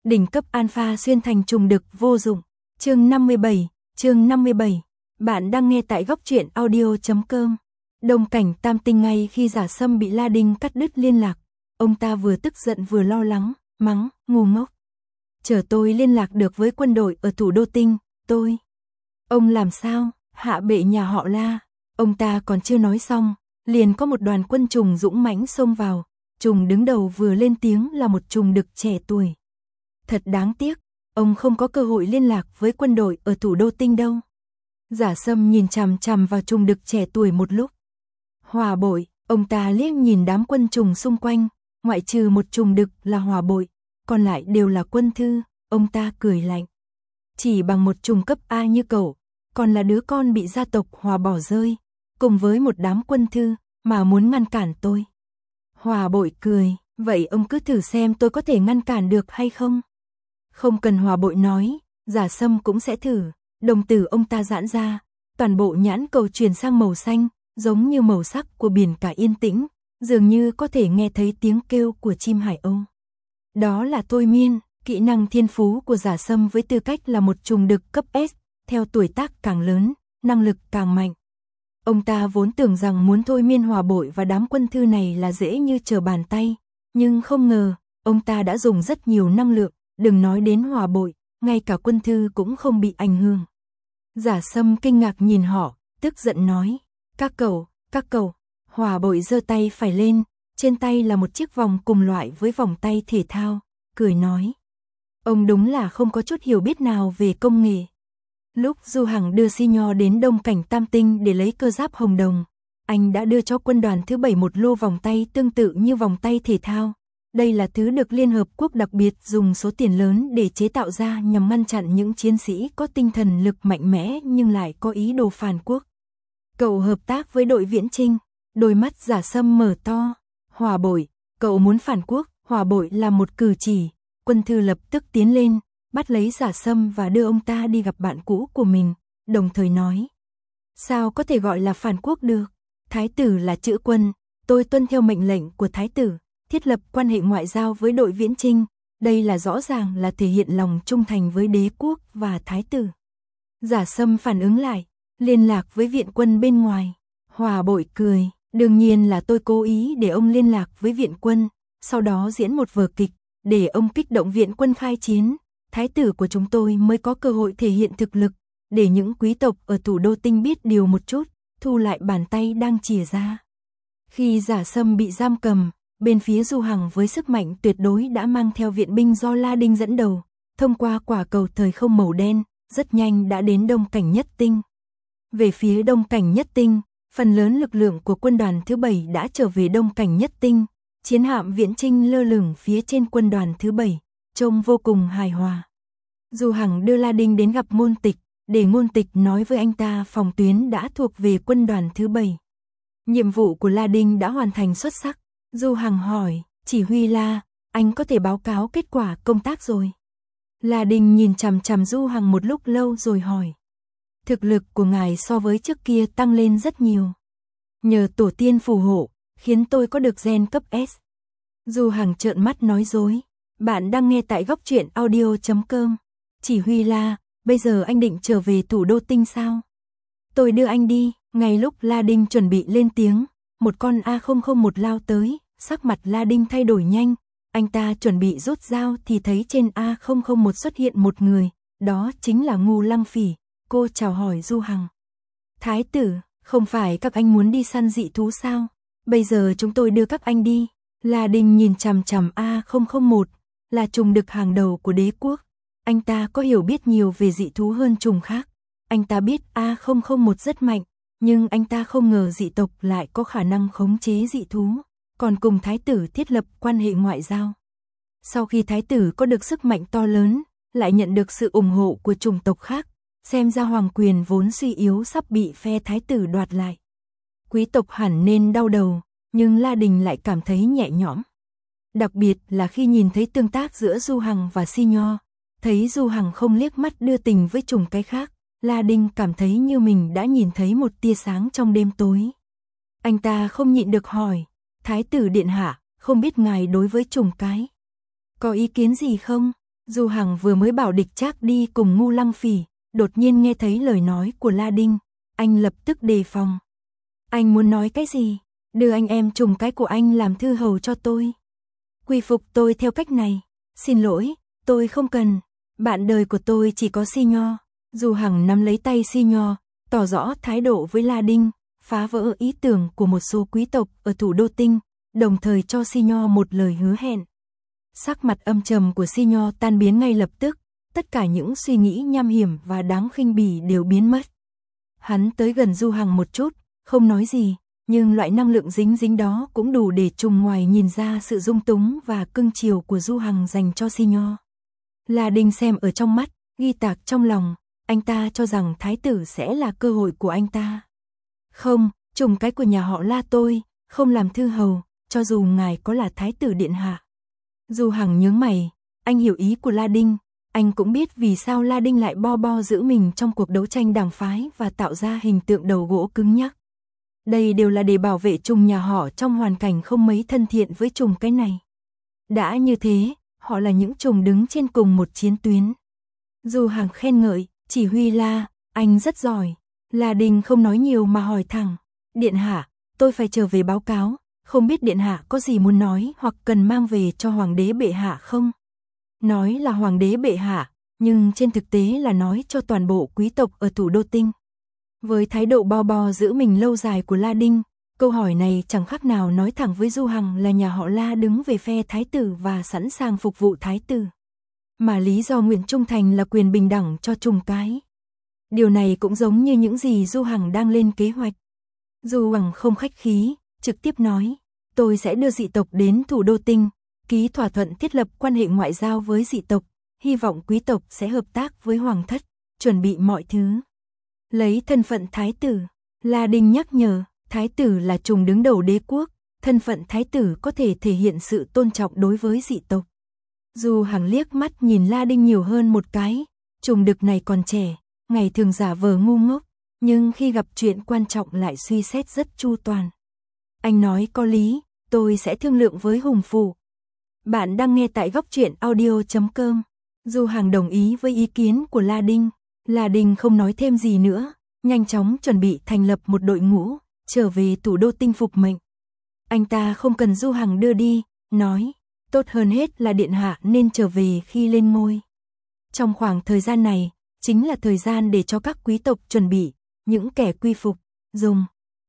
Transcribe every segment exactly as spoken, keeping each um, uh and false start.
Đỉnh cấp alpha xuyên thành trùng đực vô dụng. Chương năm mươi bảy, chương năm mươi bảy. Bạn đang nghe tại góc truyện audio chấm com. Đông Cảnh Tam Tinh ngay khi Giả Sâm bị La Đinh cắt đứt liên lạc, ông ta vừa tức giận vừa lo lắng, mắng, ngu ngốc. Chờ tôi liên lạc được với quân đội ở thủ đô Tinh, tôi. Ông làm sao, hạ bệ nhà họ La. Ông ta còn chưa nói xong, liền có một đoàn quân trùng dũng mãnh xông vào. Trùng đứng đầu vừa lên tiếng là một trùng đực trẻ tuổi. Thật đáng tiếc, ông không có cơ hội liên lạc với quân đội ở thủ đô Tinh đâu. Giả Sâm nhìn chằm chằm vào trùng đực trẻ tuổi một lúc. Hỏa bội, ông ta liếc nhìn đám quân trùng xung quanh, ngoại trừ một trùng đực là hỏa bội, còn lại đều là quân thư, ông ta cười lạnh. Chỉ bằng một trùng cấp A như cậu, còn là đứa con bị gia tộc Hòa bỏ rơi, cùng với một đám quân thư, mà muốn ngăn cản tôi. Hỏa bội cười, vậy ông cứ thử xem tôi có thể ngăn cản được hay không? Không cần Hỏa bội nói, Giả Sâm cũng sẽ thử. Đồng tử ông ta giãn ra, toàn bộ nhãn cầu chuyển sang màu xanh, giống như màu sắc của biển cả yên tĩnh, dường như có thể nghe thấy tiếng kêu của chim hải âu. Đó là thôi miên, kỹ năng thiên phú của Giả Sâm với tư cách là một trùng đực cấp S, theo tuổi tác càng lớn, năng lực càng mạnh. Ông ta vốn tưởng rằng muốn thôi miên Hỏa bội và đám quân thư này là dễ như trở bàn tay, nhưng không ngờ, ông ta đã dùng rất nhiều năng lượng, đừng nói đến Hỏa bội, ngay cả quân thư cũng không bị ảnh hưởng. Giả Sâm kinh ngạc nhìn họ, tức giận nói, các cậu, các cậu. Hỏa bội giơ tay phải lên, trên tay là một chiếc vòng cùng loại với vòng tay thể thao, cười nói. Ông đúng là không có chút hiểu biết nào về công nghệ. Lúc Du Hằng đưa Si Nho đến Đông Cảnh Tam Tinh để lấy cơ giáp hồng đồng, anh đã đưa cho quân đoàn thứ bảy một lô vòng tay tương tự như vòng tay thể thao. Đây là thứ được Liên Hợp Quốc đặc biệt dùng số tiền lớn để chế tạo ra nhằm ngăn chặn những chiến sĩ có tinh thần lực mạnh mẽ nhưng lại có ý đồ phản quốc. Cậu hợp tác với đội viễn trinh, đôi mắt Giả Sâm mở to. Hỏa bội, cậu muốn phản quốc? Hỏa bội làm một cử chỉ, quân thư lập tức tiến lên, bắt lấy Giả Sâm và đưa ông ta đi gặp bạn cũ của mình, đồng thời nói. Sao có thể gọi là phản quốc được? Thái tử là chữ quân, tôi tuân theo mệnh lệnh của Thái tử. Thiết lập quan hệ ngoại giao với đội viễn trinh, đây là rõ ràng là thể hiện lòng trung thành với đế quốc và thái tử. Giả Sâm phản ứng lại, liên lạc với viện quân bên ngoài. Hỏa bội cười, đương nhiên là tôi cố ý để ông liên lạc với viện quân, sau đó diễn một vở kịch, để ông kích động viện quân khai chiến. Thái tử của chúng tôi mới có cơ hội thể hiện thực lực, để những quý tộc ở thủ đô Tinh biết điều một chút, thu lại bàn tay đang chìa ra. Khi Giả Sâm bị giam cầm, bên phía Du Hằng với sức mạnh tuyệt đối đã mang theo viện binh do La Đinh dẫn đầu, thông qua quả cầu thời không màu đen, rất nhanh đã đến Đông Cảnh Nhất Tinh. Về phía Đông Cảnh Nhất Tinh, phần lớn lực lượng của quân đoàn thứ bảy đã trở về Đông Cảnh Nhất Tinh, chiến hạm viễn trinh lơ lửng phía trên quân đoàn thứ bảy, trông vô cùng hài hòa. Du Hằng đưa La Đinh đến gặp Ngôn Tịch, để Ngôn Tịch nói với anh ta phòng tuyến đã thuộc về quân đoàn thứ bảy. Nhiệm vụ của La Đinh đã hoàn thành xuất sắc. Du Hằng hỏi, chỉ huy La, anh có thể báo cáo kết quả công tác rồi. La Đinh nhìn chằm chằm Du Hằng một lúc lâu rồi hỏi. Thực lực của ngài so với trước kia tăng lên rất nhiều. Nhờ tổ tiên phù hộ, khiến tôi có được gen cấp S. Du Hằng trợn mắt nói dối. Bạn đang nghe tại góc truyện audio chấm com. Chỉ huy La, bây giờ anh định trở về thủ đô Tinh sao? Tôi đưa anh đi. Ngay lúc La Đinh chuẩn bị lên tiếng, một con A không không một lao tới, sắc mặt La Đinh thay đổi nhanh, anh ta chuẩn bị rút dao thì thấy trên A không không một xuất hiện một người, đó chính là Ngưu Lăng Phỉ. Cô chào hỏi Du Hằng. Thái tử, không phải các anh muốn đi săn dị thú sao? Bây giờ chúng tôi đưa các anh đi. La Đinh nhìn chằm chằm A không không một, là trùng đực hàng đầu của đế quốc. Anh ta có hiểu biết nhiều về dị thú hơn trùng khác. Anh ta biết A không không một rất mạnh, nhưng anh ta không ngờ dị tộc lại có khả năng khống chế dị thú, còn cùng thái tử thiết lập quan hệ ngoại giao. Sau khi thái tử có được sức mạnh to lớn, lại nhận được sự ủng hộ của chủng tộc khác, xem ra hoàng quyền vốn suy yếu sắp bị phe thái tử đoạt lại. Quý tộc hẳn nên đau đầu, nhưng La Đình lại cảm thấy nhẹ nhõm. Đặc biệt là khi nhìn thấy tương tác giữa Du Hằng và Si Nho, thấy Du Hằng không liếc mắt đưa tình với chủng cái khác, La Đinh cảm thấy như mình đã nhìn thấy một tia sáng trong đêm tối. Anh ta không nhịn được hỏi, Thái tử điện hạ, không biết ngài đối với chủng cái có ý kiến gì không? Du Hằng vừa mới bảo Địch Trác đi cùng Ngu Lăng Phỉ, đột nhiên nghe thấy lời nói của La Đinh, anh lập tức đề phòng. Anh muốn nói cái gì? Đưa anh em trùng cái của anh làm thư hầu cho tôi. Quy phục tôi theo cách này. Xin lỗi, tôi không cần. Bạn đời của tôi chỉ có Si Nho. Du Hằng nắm lấy tay Si Nho, tỏ rõ thái độ với La Đinh, phá vỡ ý tưởng của một số quý tộc ở thủ đô Tinh, đồng thời cho Si Nho một lời hứa hẹn. Sắc mặt âm trầm của Si Nho tan biến ngay lập tức, tất cả những suy nghĩ nham hiểm và đáng khinh bỉ đều biến mất. Hắn tới gần Du Hằng một chút, không nói gì, nhưng loại năng lượng dính dính đó cũng đủ để trùng ngoài nhìn ra sự dung túng và cưng chiều của Du Hằng dành cho Si Nho. La Đinh xem ở trong mắt, ghi tạc trong lòng, anh ta cho rằng thái tử sẽ là cơ hội của anh ta. Không, trùng cái của nhà họ La tôi, không làm thư hầu, cho dù ngài có là thái tử điện hạ. Du Hằng nhướng mày, anh hiểu ý của La Đinh, anh cũng biết vì sao La Đinh lại bo bo giữ mình trong cuộc đấu tranh đảng phái và tạo ra hình tượng đầu gỗ cứng nhắc. Đây đều là để bảo vệ trùng nhà họ trong hoàn cảnh không mấy thân thiện với trùng cái này. Đã như thế, họ là những trùng đứng trên cùng một chiến tuyến. Du Hằng khen ngợi, chỉ huy La, anh rất giỏi. La Đinh không nói nhiều mà hỏi thẳng, điện hạ, tôi phải trở về báo cáo, không biết điện hạ có gì muốn nói hoặc cần mang về cho hoàng đế bệ hạ không? Nói là hoàng đế bệ hạ, nhưng trên thực tế là nói cho toàn bộ quý tộc ở thủ đô Tinh. Với thái độ bo bo giữ mình lâu dài của La Đinh, câu hỏi này chẳng khác nào nói thẳng với Du Hằng là nhà họ La đứng về phe thái tử và sẵn sàng phục vụ thái tử. Mà lý do nguyện trung thành là quyền bình đẳng cho trùng cái. Điều này cũng giống như những gì Du Hằng đang lên kế hoạch. Du Hằng không khách khí, trực tiếp nói, tôi sẽ đưa dị tộc đến thủ đô Tinh, ký thỏa thuận thiết lập quan hệ ngoại giao với dị tộc, hy vọng quý tộc sẽ hợp tác với hoàng thất, chuẩn bị mọi thứ. Lấy thân phận thái tử, La Đinh nhắc nhở, thái tử là trùng đứng đầu đế quốc, thân phận thái tử có thể thể hiện sự tôn trọng đối với dị tộc. Du Hằng liếc mắt nhìn La Đinh nhiều hơn một cái, trùng đực này còn trẻ, ngày thường giả vờ ngu ngốc, nhưng khi gặp chuyện quan trọng lại suy xét rất chu toàn. Anh nói có lý, tôi sẽ thương lượng với Hùng Phủ. Bạn đang nghe tại góc truyện audio chấm com. Du Hằng đồng ý với ý kiến của La Đinh. La Đinh không nói thêm gì nữa, nhanh chóng chuẩn bị thành lập một đội ngũ, trở về thủ đô Tinh phục mệnh. Anh ta không cần Du Hằng đưa đi, nói, tốt hơn hết là điện hạ nên trở về khi lên ngôi. Trong khoảng thời gian này, chính là thời gian để cho các quý tộc chuẩn bị, những kẻ quy phục, dùng,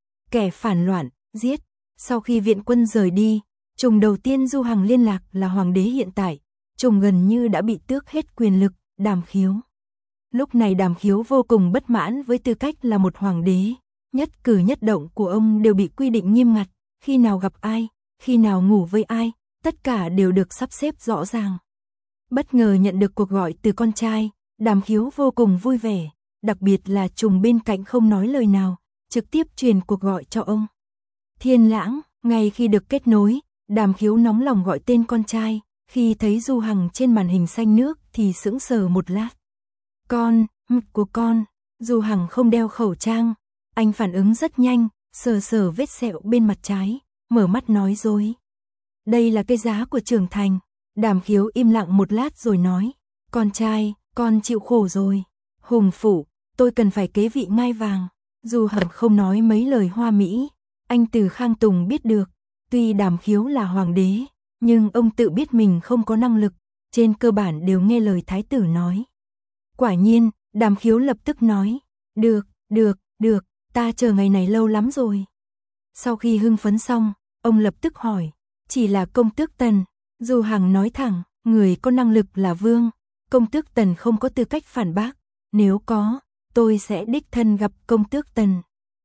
kẻ phản loạn, giết. Sau khi viện quân rời đi, trùng đầu tiên Du Hằng liên lạc là hoàng đế hiện tại, trùng gần như đã bị tước hết quyền lực, Đàm Khiếu. Lúc này Đàm Khiếu vô cùng bất mãn với tư cách là một hoàng đế, nhất cử nhất động của ông đều bị quy định nghiêm ngặt, khi nào gặp ai, khi nào ngủ với ai, tất cả đều được sắp xếp rõ ràng. Bất ngờ nhận được cuộc gọi từ con trai, Đàm Khiếu vô cùng vui vẻ, đặc biệt là trùng bên cạnh không nói lời nào, trực tiếp truyền cuộc gọi cho ông. Thiên Lãng, ngay khi được kết nối, Đàm Khiếu nóng lòng gọi tên con trai, khi thấy Du Hằng trên màn hình xanh nước thì sững sờ một lát. Con, mực của con, Du Hằng không đeo khẩu trang, anh phản ứng rất nhanh, sờ sờ vết sẹo bên mặt trái, mở mắt nói dối. Đây là cái giá của trưởng thành. Đàm Khiếu im lặng một lát rồi nói, con trai, con chịu khổ rồi. Hùng Phủ, tôi cần phải kế vị ngai vàng. Du Hằng không nói mấy lời hoa mỹ, anh từ Khang Tùng biết được, tuy Đàm Khiếu là hoàng đế, nhưng ông tự biết mình không có năng lực, trên cơ bản đều nghe lời thái tử nói. Quả nhiên, Đàm Khiếu lập tức nói, được, được, được, ta chờ ngày này lâu lắm rồi. Sau khi hưng phấn xong, ông lập tức hỏi, chỉ là công tước Tần. Du Hằng nói thẳng, người có năng lực là vương, công tước Tần không có tư cách phản bác, nếu có, tôi sẽ đích thân gặp công tước Tần.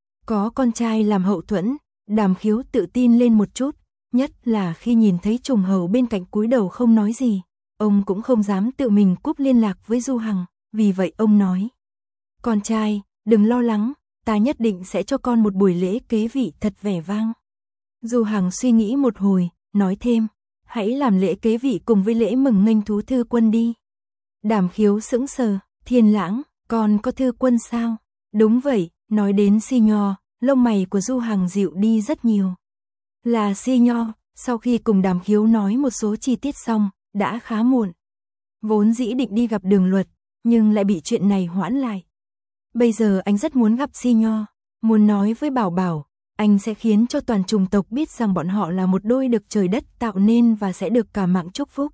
Có con trai làm hậu thuẫn, Đàm Khiếu tự tin lên một chút, nhất là khi nhìn thấy trùng hầu bên cạnh cúi đầu không nói gì, ông cũng không dám tự mình cúp liên lạc với Du Hằng, vì vậy ông nói, con trai, đừng lo lắng, ta nhất định sẽ cho con một buổi lễ kế vị thật vẻ vang. Du Hằng suy nghĩ một hồi, nói thêm, hãy làm lễ kế vị cùng với lễ mừng nghênh thú thư quân đi. Đàm Khiếu sững sờ, Thiên Lãng, con có thư quân sao? Đúng vậy, nói đến Si Nho, lông mày của Du Hằng dịu đi rất nhiều. Là Si Nho, sau khi cùng Đàm Khiếu nói một số chi tiết xong, đã khá muộn. Vốn dĩ định đi gặp Đường Luật, nhưng lại bị chuyện này hoãn lại. Bây giờ anh rất muốn gặp Si Nho, muốn nói với Bảo Bảo, anh sẽ khiến cho toàn chủng tộc biết rằng bọn họ là một đôi được trời đất tạo nên và sẽ được cả mạng chúc phúc.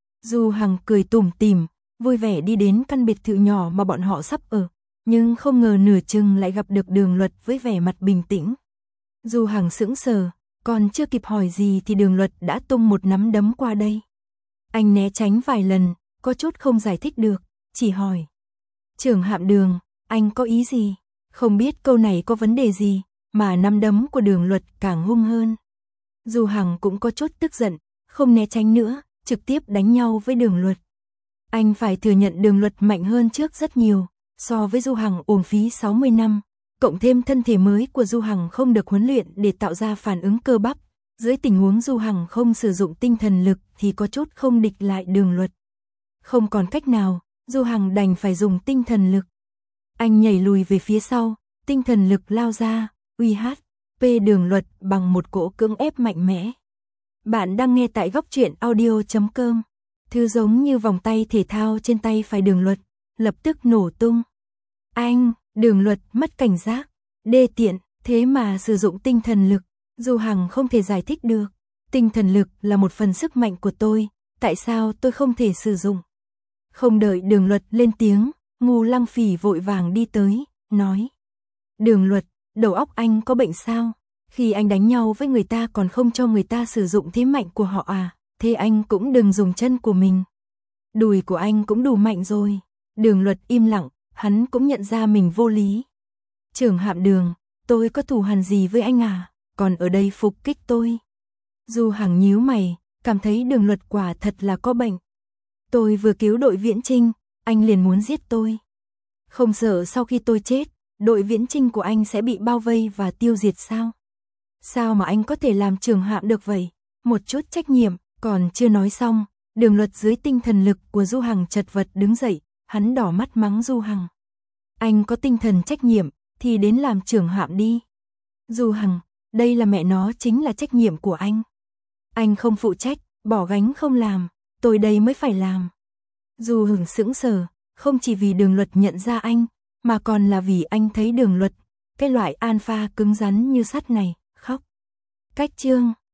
Du Hằng cười tủm tỉm, vui vẻ đi đến căn biệt thự nhỏ mà bọn họ sắp ở, nhưng không ngờ nửa chừng lại gặp được Đường Luật với vẻ mặt bình tĩnh. Du Hằng sững sờ, còn chưa kịp hỏi gì thì Đường Luật đã tung một nắm đấm qua đây. Anh né tránh vài lần, có chút không giải thích được, chỉ hỏi. Trưởng Hạm Đường, anh có ý gì? Không biết câu này có vấn đề gì, mà nắm đấm của Đường Luật càng hung hơn. Du Hằng cũng có chút tức giận, không né tránh nữa, trực tiếp đánh nhau với Đường Luật. Anh phải thừa nhận Đường Luật mạnh hơn trước rất nhiều, so với Du Hằng uổng phí sáu mươi năm, cộng thêm thân thể mới của Du Hằng không được huấn luyện để tạo ra phản ứng cơ bắp, dưới tình huống Du Hằng không sử dụng tinh thần lực thì có chút không địch lại Đường Luật. Không còn cách nào, Du Hằng đành phải dùng tinh thần lực. Anh nhảy lùi về phía sau, tinh thần lực lao ra, uy hát pê Đường Luật bằng một cỗ cưỡng ép mạnh mẽ. Bạn đang nghe tại góc truyện audio chấm com. Thứ giống như vòng tay thể thao trên tay phải Đường Luật, lập tức nổ tung. Anh, Đường Luật mất cảnh giác, đê tiện, thế mà sử dụng tinh thần lực. Du Hằng không thể giải thích được. Tinh thần lực là một phần sức mạnh của tôi, tại sao tôi không thể sử dụng? Không đợi Đường Luật lên tiếng, Ngô Lăng Phỉ vội vàng đi tới, nói. Đường Luật, đầu óc anh có bệnh sao? Khi anh đánh nhau với người ta còn không cho người ta sử dụng thế mạnh của họ à? Thế anh cũng đừng dùng chân của mình. Đùi của anh cũng đủ mạnh rồi. Đường Luật im lặng, hắn cũng nhận ra mình vô lý. Trưởng Hạm Đường, tôi có thù hằn gì với anh à? Còn ở đây phục kích tôi. Du Hằng nhíu mày, cảm thấy Đường Luật quả thật là có bệnh. Tôi vừa cứu đội Viễn Chinh, anh liền muốn giết tôi. Không sợ sau khi tôi chết, đội Viễn Chinh của anh sẽ bị bao vây và tiêu diệt sao? Sao mà anh có thể làm trưởng hạm được vậy? Một chút trách nhiệm, còn chưa nói xong, Đường Luật dưới tinh thần lực của Du Hằng chật vật đứng dậy, hắn đỏ mắt mắng Du Hằng. Anh có tinh thần trách nhiệm, thì đến làm trưởng hạm đi. Du Hằng, đây là mẹ nó chính là trách nhiệm của anh. Anh không phụ trách, bỏ gánh không làm, tôi đây mới phải làm. Du Hằng sững sờ, không chỉ vì Đường Luật nhận ra anh, mà còn là vì anh thấy Đường Luật, cái loại alpha cứng rắn như sắt này, khóc. Cách chương